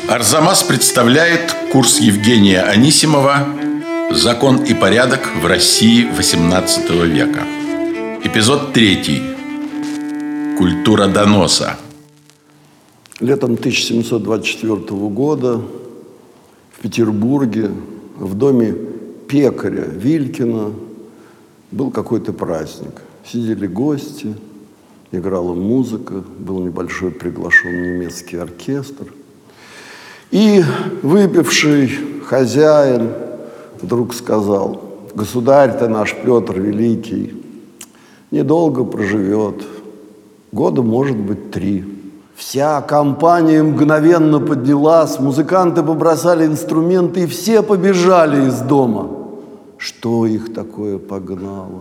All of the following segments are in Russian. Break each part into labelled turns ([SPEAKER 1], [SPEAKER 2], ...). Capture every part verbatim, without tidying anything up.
[SPEAKER 1] Арзамас представляет курс Евгения Анисимова «Закон и порядок в России восемнадцатого века». Эпизод третий. Культура доноса.
[SPEAKER 2] Летом тысяча семьсот двадцать четвёртого года в Петербурге в доме пекаря Вилькина был какой-то праздник. Сидели гости, играла музыка, был небольшой приглашен немецкий оркестр. И выпивший хозяин вдруг сказал: «Государь-то наш Петр Великий недолго проживет, года, может быть, три». Вся компания мгновенно поднялась, музыканты побросали инструменты, и все побежали из дома. Что их такое погнало?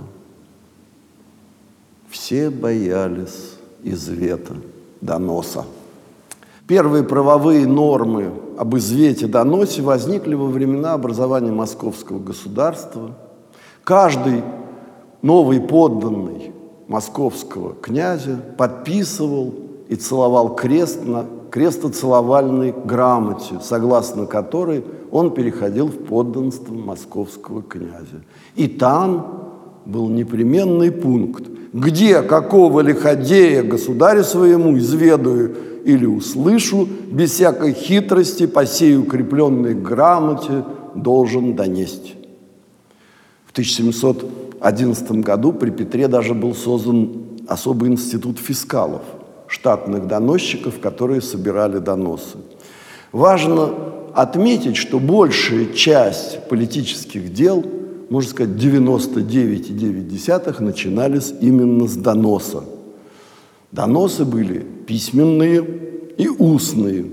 [SPEAKER 2] Все боялись извета, доноса. Первые правовые нормы об извете, доносе возникли во времена образования Московского государства. Каждый новый подданный московского князя подписывал и целовал крест на крестоцеловальной грамоте, согласно которой он переходил в подданство московского князя. И там был непременный пункт: где какого лиходея государю своему изведаю или услышу, без всякой хитрости по сей укрепленной грамоте должен донести. В тысяча семьсот одиннадцатом году при Петре даже был создан особый институт фискалов, штатных доносчиков, которые собирали доносы. Важно отметить, что большая часть политических дел, можно сказать, девяносто девять целых девять десятых, начинались именно с доноса. Доносы были письменные и устные.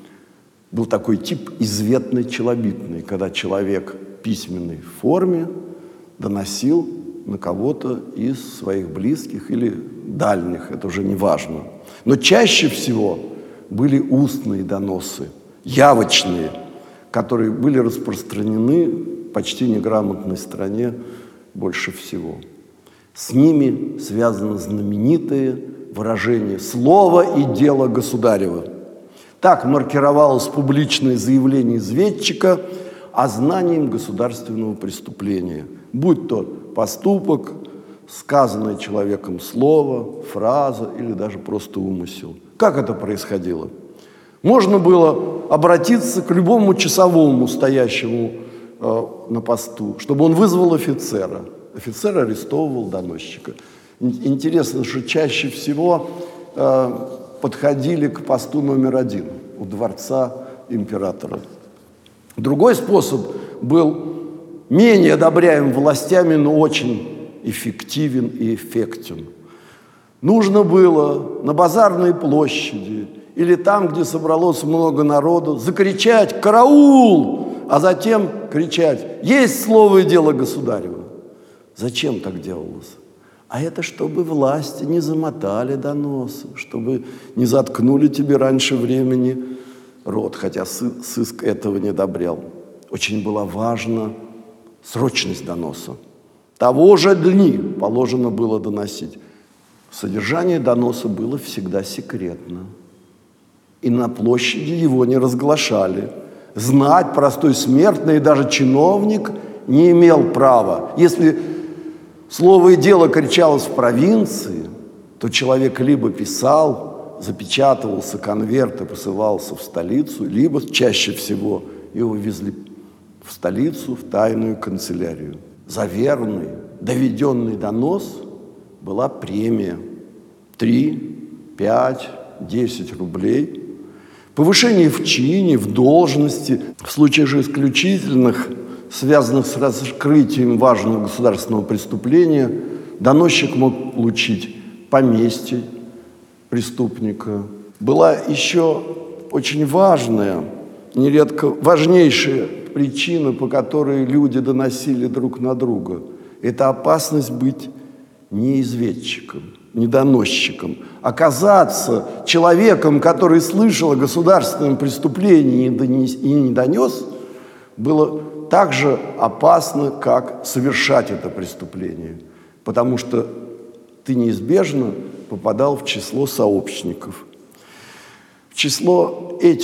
[SPEAKER 2] Был такой тип изветно-челобитный, когда человек в письменной форме доносил на кого-то из своих близких или дальних, это уже не важно. Но чаще всего были устные доносы, явочные, которые были распространены в почти неграмотной стране больше всего. С ними связано знаменитое выражение «слово и дело государева». Так маркировалось публичное заявление изведчика о знании государственного преступления, будь то поступок, сказанное человеком слово, фраза или даже просто умысел. Как это происходило? Можно было обратиться к любому часовому, стоящему э, на посту, чтобы он вызвал офицера. Офицер арестовывал доносчика. Интересно, что чаще всего э, подходили к посту номер один у дворца императора. Другой способ был менее одобряем властями, но очень эффективен и эффектен. Нужно было на базарной площади или там, где собралось много народу, закричать «Караул!», а затем кричать «Есть слово и дело государева». Зачем так делалось? А это чтобы власти не замотали доносы, чтобы не заткнули тебе раньше времени рот, хотя сыск этого не одобрял. Очень была важна срочность доноса. Того же дни положено было доносить. Содержание доноса было всегда секретно. И на площади его не разглашали. Знать простой смертный и даже чиновник не имел права. Если слово и дело кричалось в провинции, то человек либо писал, запечатывался конверт и посылался в столицу, либо чаще всего его везли в столицу, в тайную канцелярию. За верный, доведенный донос была премия три, пять, десять рублей. Повышение в чине, в должности. В случае же исключительных, связанных с раскрытием важного государственного преступления, доносчик мог получить поместье преступника. Была еще очень важная, нередко важнейшая причина, по которой люди доносили друг на друга. Это опасность быть не изведчиком, не доносчиком. Оказаться человеком, который слышал о государственном преступлении и не донес, было так же опасно, как совершать это преступление. Потому что ты неизбежно попадал в число сообщников. В число этих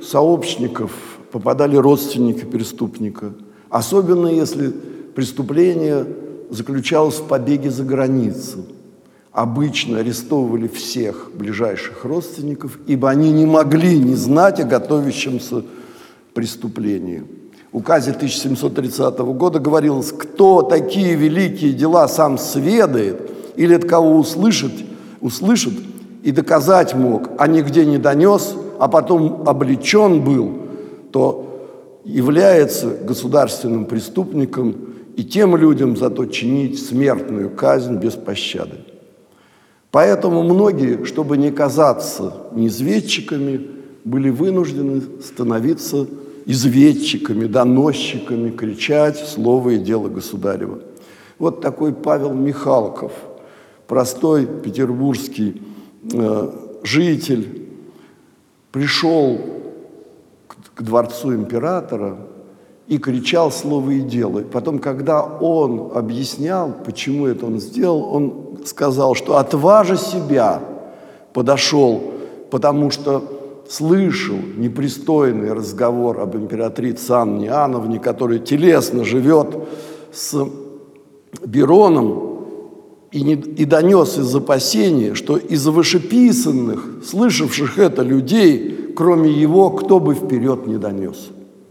[SPEAKER 2] сообщников попадали родственники преступника, особенно если преступление заключалось в побеге за границу. Обычно арестовывали всех ближайших родственников, ибо они не могли не знать о готовящемся преступлении. В указе тысяча семьсот тридцатого года говорилось: кто такие великие дела сам сведает или от кого услышит, услышит и доказать мог, а нигде не донес, а потом обличен был, то является государственным преступником, и тем людям зато чинить смертную казнь без пощады. Поэтому многие, чтобы не казаться неизведчиками, были вынуждены становиться изведчиками, доносчиками, кричать слово и дело государева. Вот такой Павел Михалков, простой петербургский э, житель, пришел к, к дворцу императора и кричал слово и дело. Потом, когда он объяснял, почему это он сделал, он сказал, что отважа себя подошел, потому что слышал непристойный разговор об императрице Анне Иоанновне, которая телесно живет с Бироном, и, не, и донес из опасения, что из вышеписанных, слышавших это людей, кроме его, кто бы вперед не донес.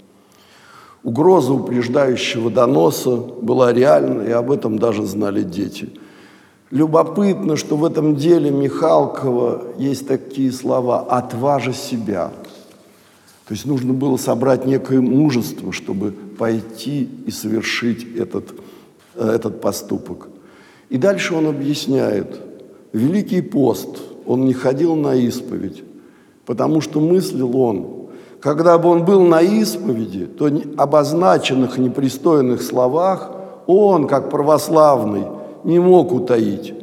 [SPEAKER 2] Угроза упреждающего доноса была реальна, и об этом даже знали дети. Любопытно, что в этом деле Михалкова есть такие слова: «отважа себя». То есть нужно было собрать некое мужество, чтобы пойти и совершить этот, этот поступок. И дальше он объясняет: Великий пост, он не ходил на исповедь, потому что мыслил он, когда бы он был на исповеди, то обозначенных непристойных словах он, как православный, не мог утаить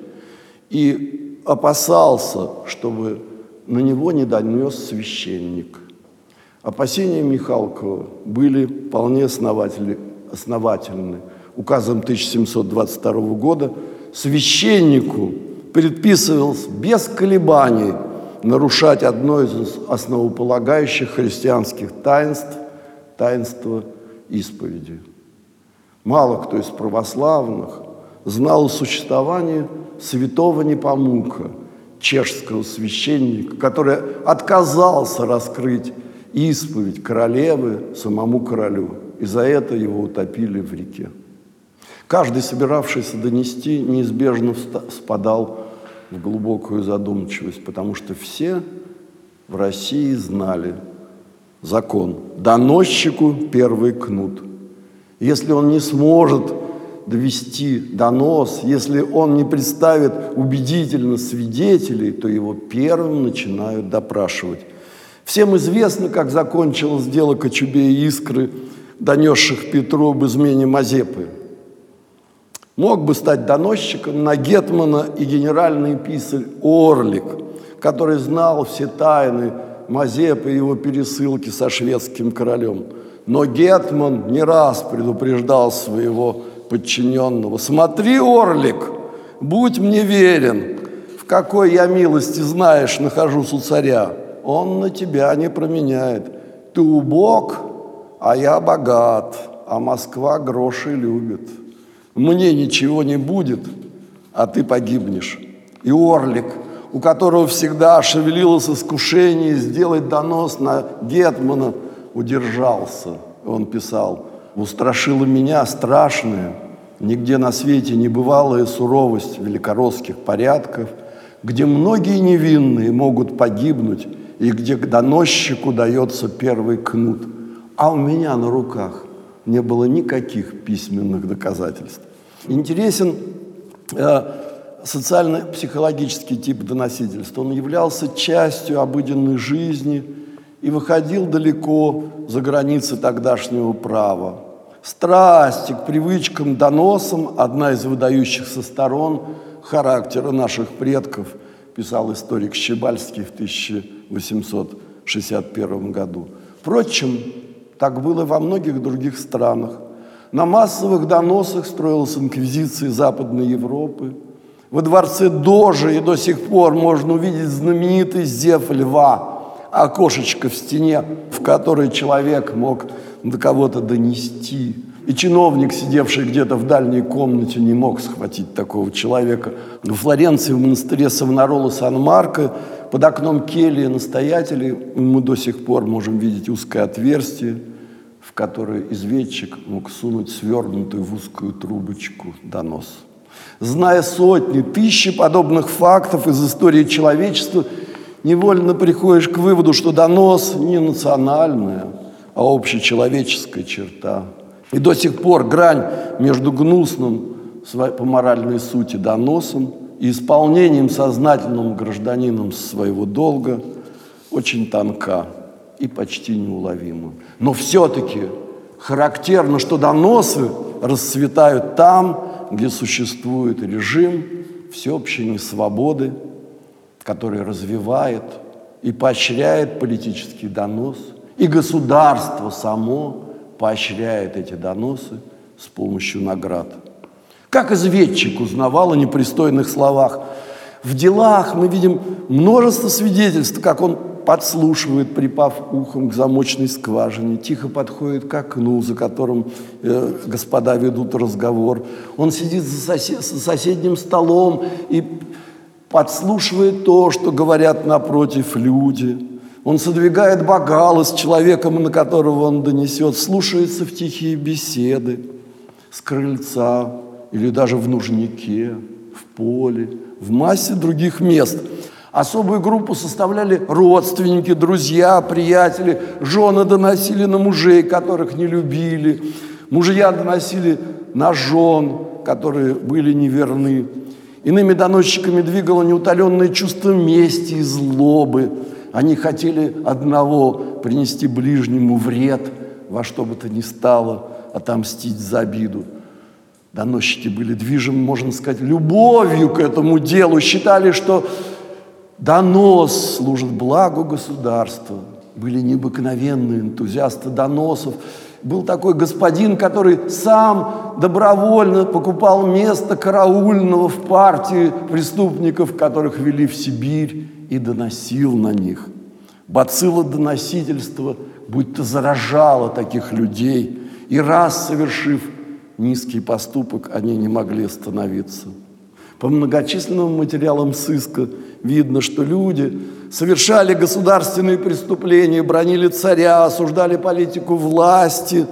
[SPEAKER 2] и опасался, чтобы на него не донес священник. Опасения Михалкова были вполне основательны. Указом тысяча семьсот двадцать второго года священнику предписывалось без колебаний нарушать одно из основополагающих христианских таинств – таинство исповеди. Мало кто из православных знал о существовании святого Непомука, чешского священника, который отказался раскрыть исповедь королевы самому королю, и за это его утопили в реке. Каждый, собиравшийся донести, неизбежно спадал в глубокую задумчивость, потому что все в России знали закон: доносчику первый кнут. Если он не сможет довести донос, если он не представит убедительно свидетелей, то его первым начинают допрашивать. Всем известно, как закончилось дело Кочубея и Искры, донесших Петру об измене Мазепы. Мог бы стать доносчиком на гетмана и генеральный писарь Орлик, который знал все тайны Мазепы и его пересылки со шведским королем. Но гетман не раз предупреждал своего подчиненного: «Смотри, Орлик, будь мне верен, в какой я милости, знаешь, нахожусь у царя. Он на тебя не променяет. Ты убог, а я богат, а Москва гроши любит. Мне ничего не будет, а ты погибнешь». И Орлик, у которого всегда шевелилось искушение сделать донос на гетмана, удержался. Он писал: «Устрашила меня страшная, нигде на свете небывалая суровость великоросских порядков, где многие невинные могут погибнуть и где к доносчику дается первый кнут. А у меня на руках не было никаких письменных доказательств». Интересен э, социально-психологический тип доносительства. Он являлся частью обыденной жизни и выходил далеко за границы тогдашнего права. Страсть к привычкам, доносам – одна из выдающихся сторон характера наших предков, писал историк Щебальский в тысяча восемьсот шестьдесят первом году. Впрочем, так было во многих других странах. На массовых доносах строилась инквизиция Западной Европы. Во дворце Дожи и до сих пор можно увидеть знаменитый зев льва, окошечко в стене, в которое человек мог до кого-то донести. И чиновник, сидевший где-то в дальней комнате, не мог схватить такого человека. В Флоренции, в монастыре Савонарола Сан-Марко, под окном кельи настоятелей мы до сих пор можем видеть узкое отверстие, в которое изведчик мог сунуть свернутую в узкую трубочку донос. Зная сотни, тысячи подобных фактов из истории человечества, невольно приходишь к выводу, что донос не национальная, а общечеловеческая черта. И до сих пор грань между гнусным по моральной сути доносом и исполнением сознательным гражданином своего долга очень тонка и почти неуловима. Но все-таки характерно, что доносы расцветают там, где существует режим всеобщей несвободы, который развивает и поощряет политический донос, и государство само поощряет эти доносы с помощью наград. Как изведчик узнавал о непристойных словах. В делах мы видим множество свидетельств, как он подслушивает, припав ухом к замочной скважине, тихо подходит к окну, за которым э, господа ведут разговор. Он сидит за, сосед, за соседним столом и подслушивает то, что говорят напротив люди. Он содвигает бокалы с человеком, на которого он донесет, слушается в тихие беседы с крыльца или даже в нужнике, в поле, в массе других мест. Особую группу составляли родственники, друзья, приятели. Жены доносили на мужей, которых не любили. Мужья доносили на жен, которые были неверны. Иными доносчиками двигало неутоленное чувство мести и злобы. Они хотели одного – принести ближнему вред, во что бы то ни стало, отомстить за обиду. Доносчики были движимы, можно сказать, любовью к этому делу, считали, что донос служит благу государства. Были необыкновенные энтузиасты доносов. Был такой господин, который сам добровольно покупал место караульного в партии преступников, которых вели в Сибирь, и доносил на них. Бацилла доносительства будто заражала таких людей, и раз совершив низкий поступок, они не могли остановиться. По многочисленным материалам сыска видно, что люди совершали государственные преступления, бранили царя, осуждали политику власти,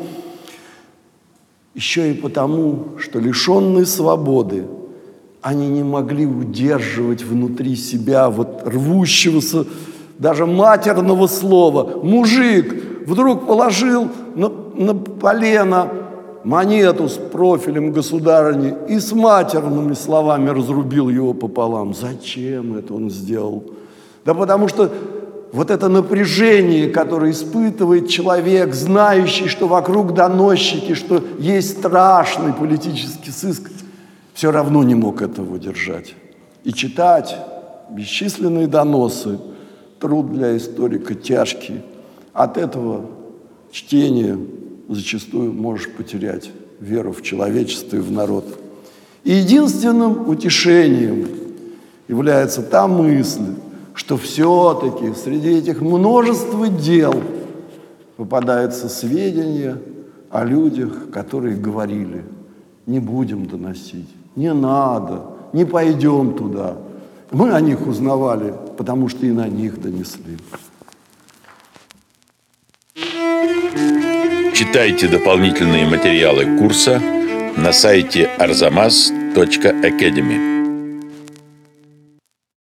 [SPEAKER 2] еще и потому, что лишенные свободы, они не могли удерживать внутри себя вот рвущегося даже матерного слова. Мужик вдруг положил на, на полено монету с профилем государыни и с матерными словами разрубил его пополам. Зачем это он сделал? Да потому что вот это напряжение, которое испытывает человек, знающий, что вокруг доносчики, что есть страшный политический сыск, все равно не мог этого удержать. И читать бесчисленные доносы – труд для историка тяжкий. От этого чтения зачастую можешь потерять веру в человечество и в народ. И единственным утешением является та мысль, что все-таки среди этих множества дел попадаются сведения о людях, которые говорили: не будем доносить, не надо, не пойдем туда. Мы о них узнавали, потому что и на них донесли.
[SPEAKER 1] Читайте дополнительные материалы курса на сайте арзамас точка академи.